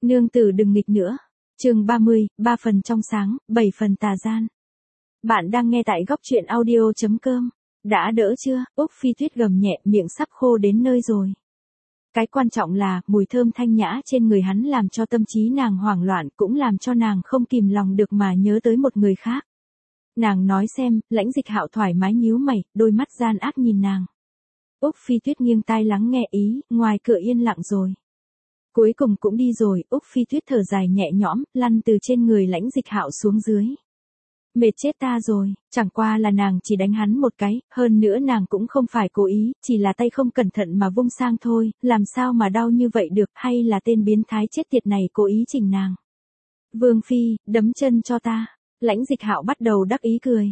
Nương tử đừng nghịch nữa. Chương 30, 3 phần trong sáng, 7 phần tà gian. Bạn đang nghe tại góc truyện audio.com. Đã đỡ chưa? Úc Phi Tuyết gầm nhẹ, miệng sắp khô đến nơi rồi. Cái quan trọng là, mùi thơm thanh nhã trên người hắn làm cho tâm trí nàng hoảng loạn, cũng làm cho nàng không kìm lòng được mà nhớ tới một người khác. Nàng nói xem, Lãnh Dịch Hạo thoải mái nhíu mày, đôi mắt gian ác nhìn nàng. Úc Phi Tuyết nghiêng tai lắng nghe ý, ngoài cửa yên lặng rồi. Cuối cùng cũng đi rồi, Úc Phi Tuyết thở dài nhẹ nhõm, lăn từ trên người Lãnh Dịch Hạo xuống dưới. Mệt chết ta rồi, chẳng qua là nàng chỉ đánh hắn một cái, hơn nữa nàng cũng không phải cố ý, chỉ là tay không cẩn thận mà vung sang thôi, làm sao mà đau như vậy được, hay là tên biến thái chết tiệt này cố ý chỉnh nàng. Vương Phi, đấm chân cho ta. Lãnh Dịch Hạo bắt đầu đắc ý cười.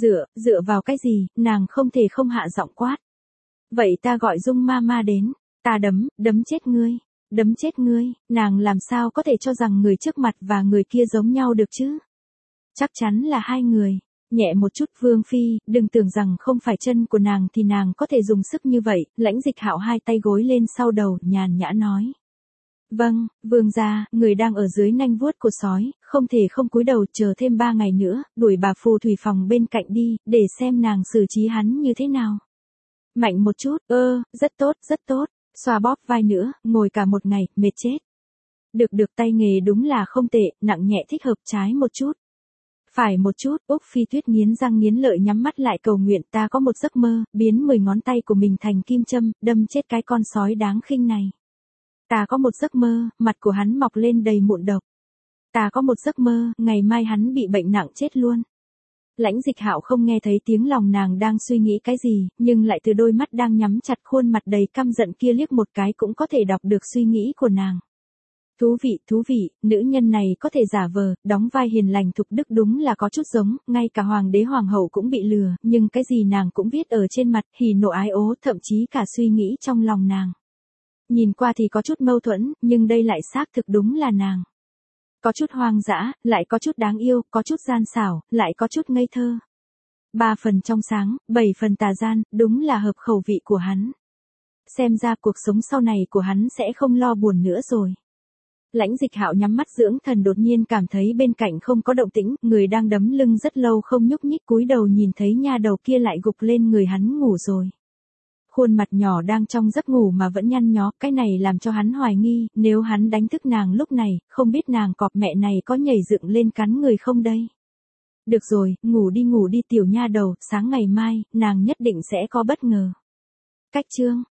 Dựa vào cái gì, nàng không thể không hạ giọng quát. Vậy ta gọi Dung Mama đến, ta đấm chết ngươi. Đấm chết ngươi, nàng làm sao có thể cho rằng người trước mặt và người kia giống nhau được chứ? Chắc chắn là hai người. Nhẹ một chút Vương Phi, đừng tưởng rằng không phải chân của nàng thì nàng có thể dùng sức như vậy. Lãnh Dịch Hạo hai tay gối lên sau đầu, nhàn nhã nói. Vâng, Vương gia, người đang ở dưới nanh vuốt của sói, không thể không cúi đầu, chờ thêm 3 ngày nữa, đuổi bà phù thủy phòng bên cạnh đi, để xem nàng xử trí hắn như thế nào. Mạnh một chút, rất tốt. Xoa bóp vai nữa, ngồi cả một ngày, mệt chết. Được tay nghề đúng là không tệ, nặng nhẹ thích hợp, trái một chút. Phải một chút, Úc Phi Tuyết nghiến răng nghiến lợi nhắm mắt lại cầu nguyện, ta có một giấc mơ, biến 10 ngón tay của mình thành kim châm, đâm chết cái con sói đáng khinh này. Ta có một giấc mơ, mặt của hắn mọc lên đầy mụn độc. Ta có một giấc mơ, ngày mai hắn bị bệnh nặng chết luôn. Lãnh Dịch Hạo không nghe thấy tiếng lòng nàng đang suy nghĩ cái gì, nhưng lại từ đôi mắt đang nhắm chặt khuôn mặt đầy căm giận kia liếc một cái cũng có thể đọc được suy nghĩ của nàng. Thú vị, nữ nhân này có thể giả vờ, đóng vai hiền lành thục đức đúng là có chút giống, ngay cả hoàng đế hoàng hậu cũng bị lừa, nhưng cái gì nàng cũng viết ở trên mặt, hỉ nộ ái ố, thậm chí cả suy nghĩ trong lòng nàng. Nhìn qua thì có chút mâu thuẫn, nhưng đây lại xác thực đúng là nàng. Có chút hoang dã, lại có chút đáng yêu, có chút gian xảo, lại có chút ngây thơ. 3 phần trong sáng, 7 phần tà gian, đúng là hợp khẩu vị của hắn. Xem ra cuộc sống sau này của hắn sẽ không lo buồn nữa rồi. Lãnh Dịch Hạo nhắm mắt dưỡng thần, đột nhiên cảm thấy bên cạnh không có động tĩnh, người đang đấm lưng rất lâu không nhúc nhích, cúi đầu nhìn thấy nha đầu kia lại gục lên người hắn ngủ rồi. Khuôn mặt nhỏ đang trong giấc ngủ mà vẫn nhăn nhó, cái này làm cho hắn hoài nghi, nếu hắn đánh thức nàng lúc này, không biết nàng cọp mẹ này có nhảy dựng lên cắn người không đây. Được rồi, ngủ đi tiểu nha đầu, sáng ngày mai, nàng nhất định sẽ có bất ngờ. Cách chương